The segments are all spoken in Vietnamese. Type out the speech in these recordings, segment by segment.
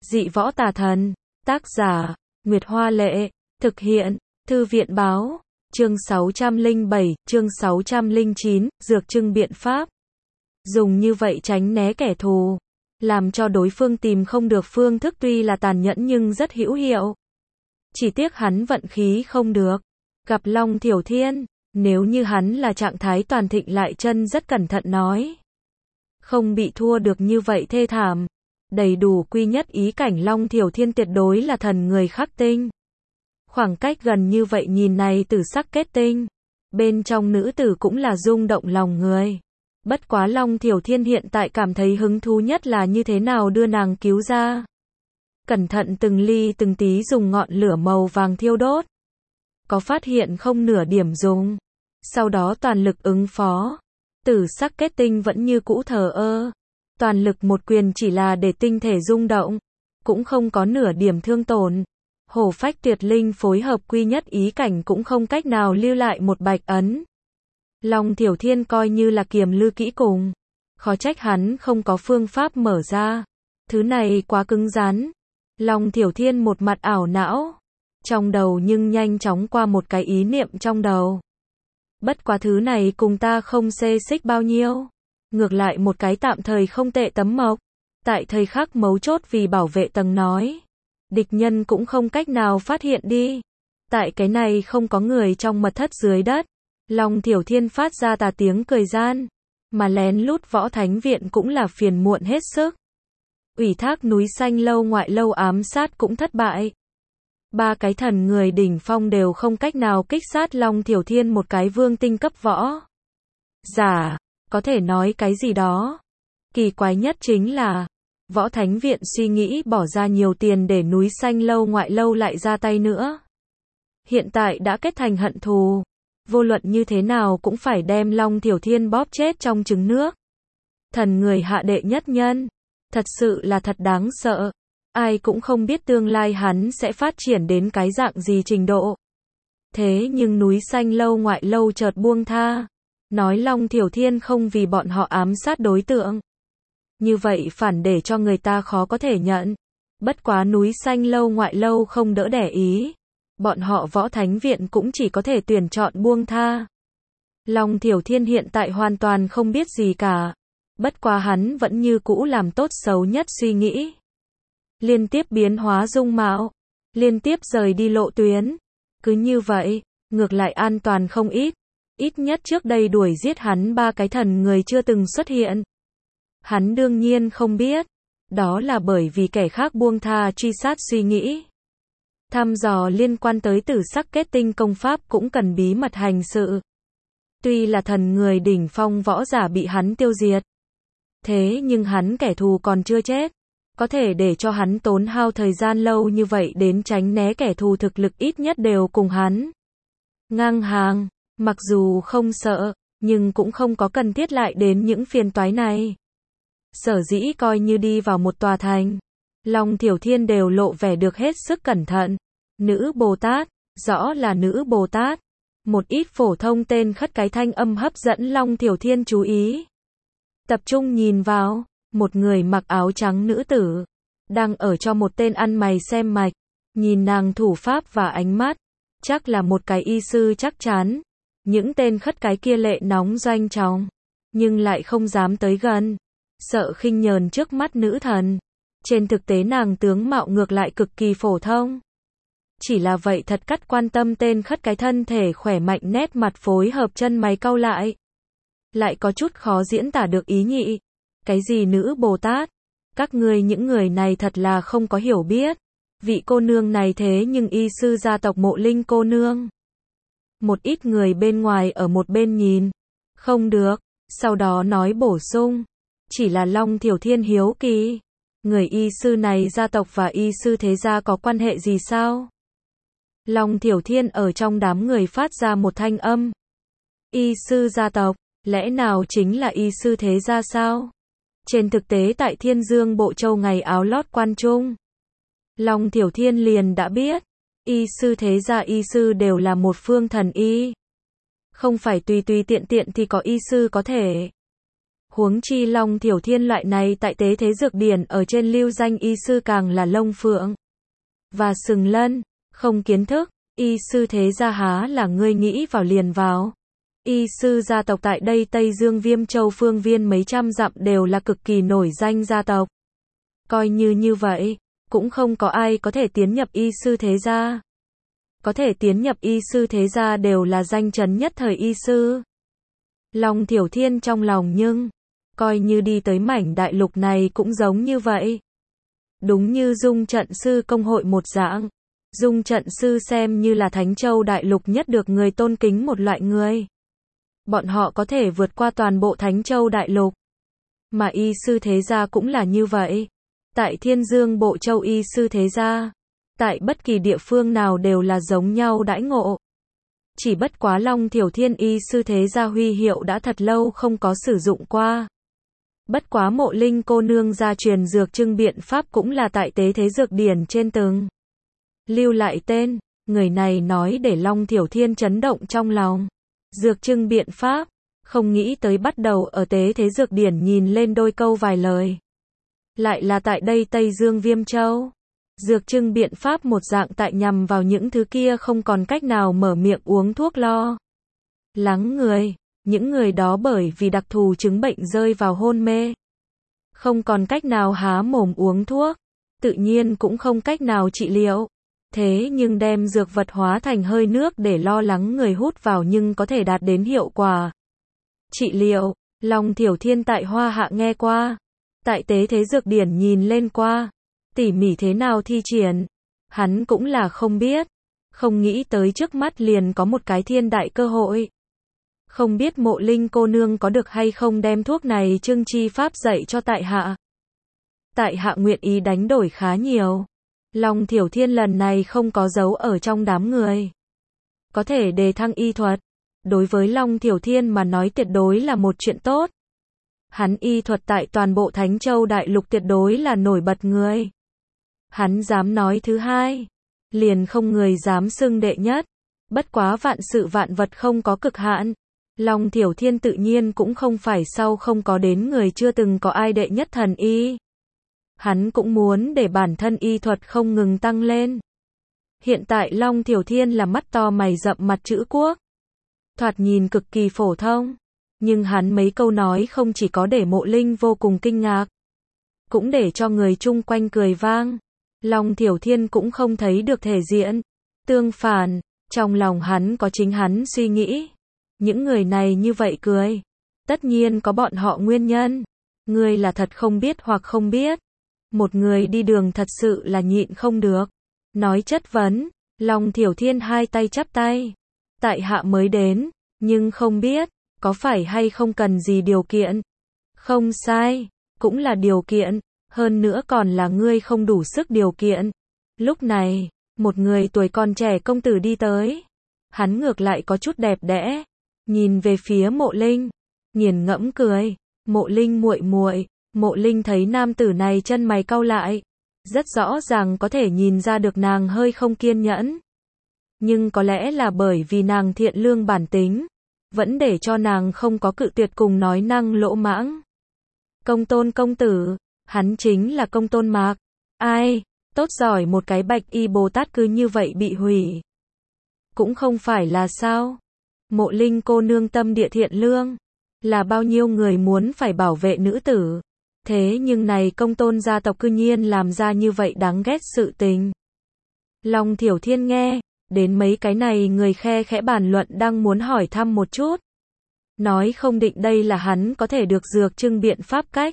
Dị võ tà thần. Tác giả, Nguyệt Hoa Lệ. Thực hiện, Thư viện Báo. Chương 607, chương 609, Dược trưng biện pháp. Dùng như vậy tránh né kẻ thù. Làm cho đối phương tìm không được phương thức tuy là tàn nhẫn nhưng rất hữu hiệu. Chỉ tiếc hắn vận khí không được. Gặp Long Thiểu Thiên, nếu như hắn là trạng thái toàn thịnh lại chân rất cẩn thận nói. Không bị thua được như vậy thê thảm. Đầy đủ quy nhất ý cảnh Long Thiểu Thiên tuyệt đối là thần người khắc tinh. Khoảng cách gần như vậy nhìn này tử sắc kết tinh. Bên trong nữ tử cũng là rung động lòng người. Bất quá Long Thiểu Thiên hiện tại cảm thấy hứng thú nhất là như thế nào đưa nàng cứu ra. Cẩn thận từng ly từng tí dùng ngọn lửa màu vàng thiêu đốt. Có phát hiện không nửa điểm dùng. Sau đó toàn lực ứng phó. Tử sắc kết tinh vẫn như cũ thờ ơ. Toàn lực một quyền chỉ là để tinh thể rung động. Cũng không có nửa điểm thương tổn. Hổ phách tuyệt linh phối hợp quy nhất ý cảnh cũng không cách nào lưu lại một bạch ấn. Long Thiểu Thiên coi như là kiềm lư kỹ cùng. Khó trách hắn không có phương pháp mở ra. Thứ này quá cứng rắn. Long Thiểu Thiên một mặt ảo não. Trong đầu nhưng nhanh chóng qua một cái ý niệm trong đầu. Bất quá thứ này cùng ta không xê xích bao nhiêu. Ngược lại một cái tạm thời không tệ tấm mộc. Tại thời khắc mấu chốt vì bảo vệ tầng nói. Địch nhân cũng không cách nào phát hiện đi. Tại cái này không có người trong mật thất dưới đất. Long Thiểu Thiên phát ra tà tiếng cười gian. Mà lén lút Võ Thánh Viện cũng là phiền muộn hết sức. Ủy thác núi xanh lâu ngoại lâu ám sát cũng thất bại. Ba cái thần người đỉnh phong đều không cách nào kích sát Long Thiểu Thiên một cái vương tinh cấp võ. Giả, có thể nói cái gì đó. Kỳ quái nhất chính là, Võ Thánh Viện suy nghĩ bỏ ra nhiều tiền để núi xanh lâu ngoại lâu lại ra tay nữa. Hiện tại đã kết thành hận thù. Vô luận như thế nào cũng phải đem Long Thiểu Thiên bóp chết trong trứng nước. Thần người hạ đệ nhất nhân. Thật sự là thật đáng sợ. Ai cũng không biết tương lai hắn sẽ phát triển đến cái dạng gì trình độ. Thế nhưng núi xanh lâu ngoại lâu chợt buông tha. Nói Long Thiểu Thiên không vì bọn họ ám sát đối tượng. Như vậy phản để cho người ta khó có thể nhận. Bất quá núi xanh lâu ngoại lâu không đỡ đẻ ý. Bọn họ Võ Thánh Viện cũng chỉ có thể tuyển chọn buông tha. Long Thiểu Thiên hiện tại hoàn toàn không biết gì cả. Bất quá hắn vẫn như cũ làm tốt xấu nhất suy nghĩ. Liên tiếp biến hóa dung mạo. Liên tiếp rời đi lộ tuyến. Cứ như vậy, ngược lại an toàn không ít. Ít nhất trước đây đuổi giết hắn ba cái thần người chưa từng xuất hiện. Hắn đương nhiên không biết. Đó là bởi vì kẻ khác buông tha truy sát suy nghĩ. Thăm dò liên quan tới tử sắc kết tinh công pháp cũng cần bí mật hành sự. Tuy là thần người đỉnh phong võ giả bị hắn tiêu diệt. Thế nhưng hắn kẻ thù còn chưa chết. Có thể để cho hắn tốn hao thời gian lâu như vậy đến tránh né kẻ thù thực lực ít nhất đều cùng hắn. Ngang hàng, mặc dù không sợ, nhưng cũng không có cần thiết lại đến những phiền toái này. Sở dĩ coi như đi vào một tòa thành. Long Thiểu Thiên đều lộ vẻ được hết sức cẩn thận. Nữ Bồ Tát, rõ là nữ Bồ Tát. Một ít phổ thông tên khất cái thanh âm hấp dẫn Long Thiểu Thiên chú ý. Tập trung nhìn vào, một người mặc áo trắng nữ tử. Đang ở cho một tên ăn mày xem mạch. Nhìn nàng thủ pháp và ánh mắt. Chắc là một cái y sư chắc chắn. Những tên khất cái kia lệ nóng doanh trọng. Nhưng lại không dám tới gần. Sợ khinh nhờn trước mắt nữ thần. Trên thực tế nàng tướng mạo ngược lại cực kỳ phổ thông. Chỉ là vậy thật cắt quan tâm tên khất cái thân thể khỏe mạnh nét mặt phối hợp chân mày cau lại. Lại có chút khó diễn tả được ý nhị. Cái gì nữ Bồ Tát? Các ngươi những người này thật là không có hiểu biết. Vị cô nương này thế nhưng y sư gia tộc Mộ Linh cô nương. Một ít người bên ngoài ở một bên nhìn. Không được. Sau đó nói bổ sung. Chỉ là Long Thiểu Thiên hiếu kỳ. Người y sư này gia tộc và y sư thế gia có quan hệ gì sao? Long Thiểu Thiên ở trong đám người phát ra một thanh âm. Y sư gia tộc, lẽ nào chính là y sư thế gia sao? Trên thực tế tại Thiên Dương Bộ Châu ngày áo lót quan trung. Long Thiểu Thiên liền đã biết. Y sư thế gia y sư đều là một phương thần y. Không phải tùy tùy tiện tiện thì có y sư có thể. Huống chi Long Thiểu Thiên loại này tại tế thế dược điển ở trên lưu danh y sư càng là lông phượng và sừng lân, không kiến thức, y sư thế gia há là ngươi nghĩ vào liền vào. Y sư gia tộc tại đây Tây Dương Viêm Châu phương viên mấy trăm dặm đều là cực kỳ nổi danh gia tộc. Coi như vậy, cũng không có ai có thể tiến nhập y sư thế gia. Có thể tiến nhập y sư thế gia đều là danh chấn nhất thời y sư. Long Thiểu Thiên trong lòng nhưng, coi như đi tới mảnh đại lục này cũng giống như vậy. Đúng như Dung Trận Sư công hội một dạng. Dung Trận Sư xem như là Thánh Châu đại lục nhất được người tôn kính một loại người. Bọn họ có thể vượt qua toàn bộ Thánh Châu đại lục. Mà y sư thế gia cũng là như vậy. Tại Thiên Dương Bộ Châu y sư thế gia, tại bất kỳ địa phương nào đều là giống nhau đãi ngộ. Chỉ bất quá Long Thiểu Thiên y sư thế gia huy hiệu đã thật lâu không có sử dụng qua. Bất quá Mộ Linh cô nương gia truyền dược trưng biện pháp cũng là tại tế thế dược điển trên từng lưu lại tên, người này nói để Long Thiểu Thiên chấn động trong lòng. Dược trưng biện pháp, không nghĩ tới bắt đầu ở tế thế dược điển nhìn lên đôi câu vài lời. Lại là tại đây Tây Dương Viêm Châu. Dược trưng biện pháp một dạng tại nhằm vào những thứ kia không còn cách nào mở miệng uống thuốc lo lắng người. Những người đó bởi vì đặc thù chứng bệnh rơi vào hôn mê. Không còn cách nào há mồm uống thuốc. Tự nhiên cũng không cách nào trị liệu. Thế nhưng đem dược vật hóa thành hơi nước để lo lắng người hút vào nhưng có thể đạt đến hiệu quả trị liệu. Long Thiểu Thiên tại Hoa Hạ nghe qua. Tại tế thế dược điển nhìn lên qua. Tỉ mỉ thế nào thi triển. Hắn cũng là không biết. Không nghĩ tới trước mắt liền có một cái thiên đại cơ hội. Không biết Mộ Linh cô nương có được hay không đem thuốc này trưng chi pháp dạy cho tại hạ. Tại hạ nguyện ý đánh đổi khá nhiều. Long Thiểu Thiên lần này không có giấu ở trong đám người. Có thể đề thăng y thuật. Đối với Long Thiểu Thiên mà nói tuyệt đối là một chuyện tốt. Hắn y thuật tại toàn bộ Thánh Châu đại lục tuyệt đối là nổi bật người. Hắn dám nói thứ hai. Liền không người dám xưng đệ nhất. Bất quá vạn sự vạn vật không có cực hạn. Long Thiểu Thiên tự nhiên cũng không phải sau không có đến người chưa từng có ai đệ nhất thần y. Hắn cũng muốn để bản thân y thuật không ngừng tăng lên. Hiện tại Long Thiểu Thiên là mắt to mày rậm mặt chữ quốc. Thoạt nhìn cực kỳ phổ thông. Nhưng hắn mấy câu nói không chỉ có để Mộ Linh vô cùng kinh ngạc. Cũng để cho người chung quanh cười vang. Long Thiểu Thiên cũng không thấy được thể diện. Tương phản, trong lòng hắn có chính hắn suy nghĩ. Những người này như vậy cười. Tất nhiên có bọn họ nguyên nhân. Ngươi là thật không biết hoặc không biết. Một người đi đường thật sự là nhịn không được. Nói chất vấn. Long Thiểu Thiên hai tay chắp tay. Tại hạ mới đến. Nhưng không biết. Có phải hay không cần gì điều kiện. Không sai. Cũng là điều kiện. Hơn nữa còn là ngươi không đủ sức điều kiện. Lúc này. Một người tuổi còn trẻ công tử đi tới. Hắn ngược lại có chút đẹp đẽ. Nhìn về phía Mộ Linh. Nghiền ngẫm cười. Mộ Linh muội muội. Mộ Linh thấy nam tử này chân mày cau lại. Rất rõ ràng có thể nhìn ra được nàng hơi không kiên nhẫn. Nhưng có lẽ là bởi vì nàng thiện lương bản tính. Vẫn để cho nàng không có cự tuyệt cùng nói năng lỗ mãng. Công Tôn công tử. Hắn chính là Công Tôn Mạc. Ai, tốt giỏi một cái Bạch Y Bồ Tát cứ như vậy bị hủy. Cũng không phải là sao. Mộ Linh cô nương tâm địa thiện lương. Là bao nhiêu người muốn phải bảo vệ nữ tử. Thế nhưng này Công Tôn gia tộc cư nhiên làm ra như vậy đáng ghét sự tình. Long Thiểu Thiên nghe. Đến mấy cái này người khe khẽ bàn luận đang muốn hỏi thăm một chút. Nói không định đây là hắn có thể được dược trưng biện pháp cách.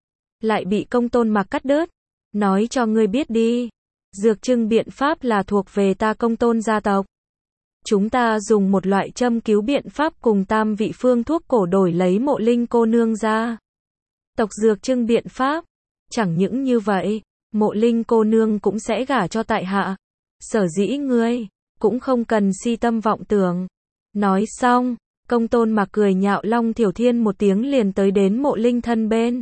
Lại bị Công Tôn Mạc cắt đứt. Nói cho ngươi biết đi. Dược trưng biện pháp là thuộc về ta Công Tôn gia tộc. Chúng ta dùng một loại châm cứu biện pháp cùng tam vị phương thuốc cổ đổi lấy Mộ Linh cô nương ra. Tộc dược trưng biện pháp. Chẳng những như vậy, Mộ Linh cô nương cũng sẽ gả cho tại hạ. Sở dĩ ngươi cũng không cần si tâm vọng tưởng. Nói xong, Công Tôn Mạc cười nhạo Long Thiểu Thiên một tiếng liền tới đến Mộ Linh thân bên.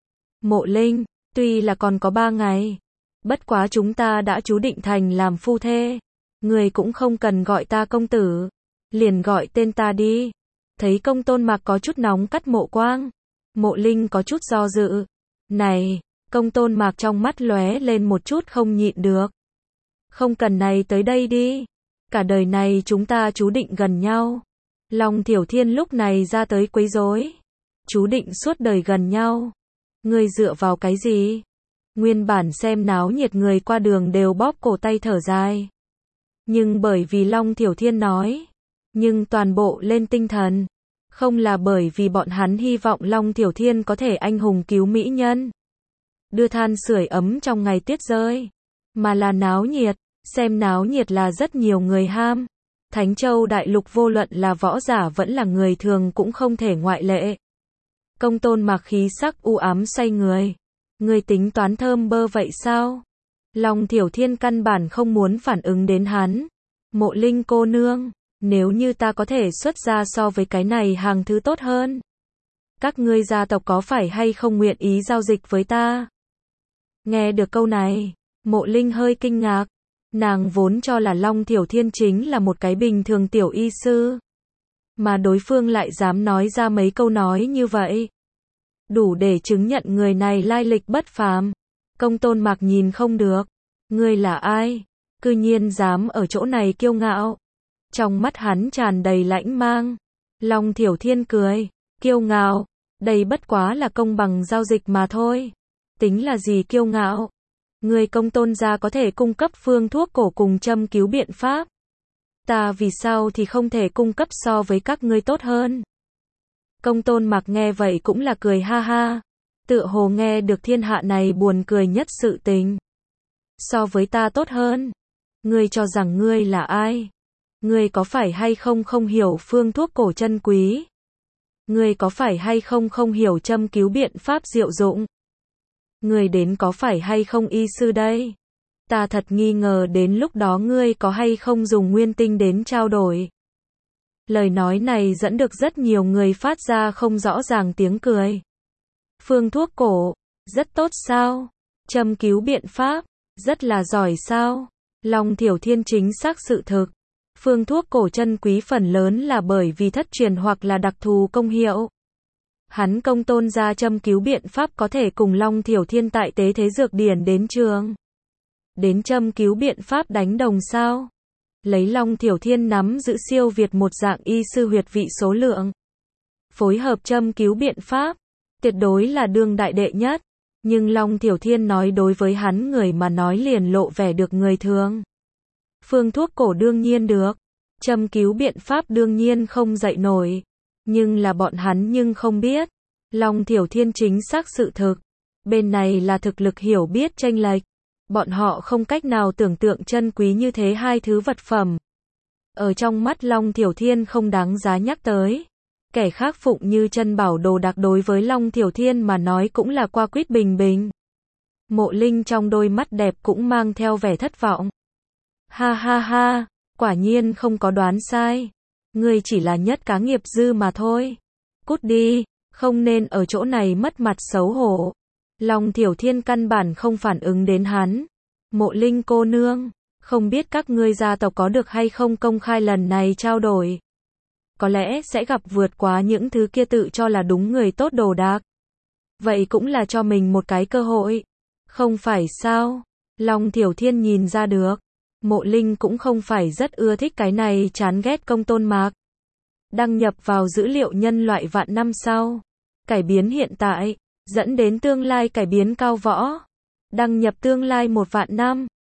Mộ Linh, tuy là còn có 3 ngày, bất quá chúng ta đã chú định thành làm phu thê. Người cũng không cần gọi ta công tử, liền gọi tên ta đi. Thấy Công Tôn Mạc có chút nóng cắt Mộ Quang, Mộ Linh có chút do dự. Này, Công Tôn Mạc trong mắt lóe lên một chút không nhịn được. Không cần này tới đây đi. Cả đời này chúng ta chú định gần nhau. Long Thiểu Thiên lúc này ra tới quấy rối. Chú định suốt đời gần nhau. Ngươi dựa vào cái gì? Nguyên bản xem náo nhiệt người qua đường đều bóp cổ tay thở dài. Nhưng bởi vì Long Thiểu Thiên nói. Nhưng toàn bộ lên tinh thần. Không là bởi vì bọn hắn hy vọng Long Thiểu Thiên có thể anh hùng cứu mỹ nhân. Đưa than sưởi ấm trong ngày tuyết rơi. Mà là náo nhiệt. Xem náo nhiệt là rất nhiều người ham. Thánh Châu Đại Lục vô luận là võ giả vẫn là người thường cũng không thể ngoại lệ. Công Tôn Mạc khí sắc u ám say người. Người tính toán thơm bơ vậy sao? Long Thiểu Thiên căn bản không muốn phản ứng đến hắn. Mộ Linh cô nương, nếu như ta có thể xuất ra so với cái này hàng thứ tốt hơn. Các ngươi gia tộc có phải hay không nguyện ý giao dịch với ta? Nghe được câu này, Mộ Linh hơi kinh ngạc. Nàng vốn cho là Long Thiểu Thiên chính là một cái bình thường tiểu y sư. Mà đối phương lại dám nói ra mấy câu nói như vậy. Đủ để chứng nhận người này lai lịch bất phàm. Công Tôn Mạc nhìn không được. Ngươi là ai? Cư nhiên dám ở chỗ này kiêu ngạo. Trong mắt hắn tràn đầy lãnh mang. Long Thiểu Thiên cười. Kiêu ngạo. Đây bất quá là công bằng giao dịch mà thôi. Tính là gì kiêu ngạo? Người Công Tôn gia có thể cung cấp phương thuốc cổ cùng châm cứu biện pháp. Ta vì sao thì không thể cung cấp so với các ngươi tốt hơn? Công Tôn Mạc nghe vậy cũng là cười ha ha. Tựa hồ nghe được thiên hạ này buồn cười nhất sự tình. So với ta tốt hơn? Ngươi cho rằng ngươi là ai? Ngươi có phải hay không không hiểu phương thuốc cổ chân quý? Ngươi có phải hay không không hiểu châm cứu biện pháp diệu dụng? Ngươi đến có phải hay không y sư đây? Ta thật nghi ngờ đến lúc đó ngươi có hay không dùng nguyên tinh đến trao đổi. Lời nói này dẫn được rất nhiều người phát ra không rõ ràng tiếng cười. Phương thuốc cổ, rất tốt sao? Châm cứu biện pháp, rất là giỏi sao? Long Thiểu Thiên chính xác sự thực. Phương thuốc cổ chân quý phần lớn là bởi vì thất truyền hoặc là đặc thù công hiệu. Hắn Công Tôn gia châm cứu biện pháp có thể cùng Long Thiểu Thiên tại tế thế dược điển đến trường. Đến châm cứu biện pháp đánh đồng sao? Lấy Long Thiểu Thiên nắm giữ siêu việt một dạng y sư huyệt vị số lượng. Phối hợp châm cứu biện pháp, tuyệt đối là đương đại đệ nhất. Nhưng Long Thiểu Thiên nói đối với hắn người mà nói liền lộ vẻ được người thường. Phương thuốc cổ đương nhiên được. Châm cứu biện pháp đương nhiên không dậy nổi. Nhưng là bọn hắn nhưng không biết. Long Thiểu Thiên chính xác sự thực. Bên này là thực lực hiểu biết chênh lệch. Bọn họ không cách nào tưởng tượng chân quý như thế hai thứ vật phẩm. Ở trong mắt Long Thiểu Thiên không đáng giá nhắc tới. Kẻ khác phụng như chân bảo đồ đạc đối với Long Thiểu Thiên mà nói cũng là qua quýt bình bình. Mộ Linh trong đôi mắt đẹp cũng mang theo vẻ thất vọng. Ha ha ha, quả nhiên không có đoán sai. Ngươi chỉ là nhất cá nghiệp dư mà thôi. Cút đi, không nên ở chỗ này mất mặt xấu hổ. Long Thiểu Thiên căn bản không phản ứng đến hắn. Mộ Linh cô nương, không biết các ngươi gia tộc có được hay không công khai lần này trao đổi. Có lẽ sẽ gặp vượt quá những thứ kia tự cho là đúng người tốt đồ đạc. Vậy cũng là cho mình một cái cơ hội. Không phải sao? Long Thiểu Thiên nhìn ra được. Mộ Linh cũng không phải rất ưa thích cái này chán ghét Công Tôn Mạc. Đăng nhập vào dữ liệu nhân loại vạn năm sau. Cải biến hiện tại, dẫn đến tương lai cải biến cao võ. Đăng nhập tương lai 1 vạn năm.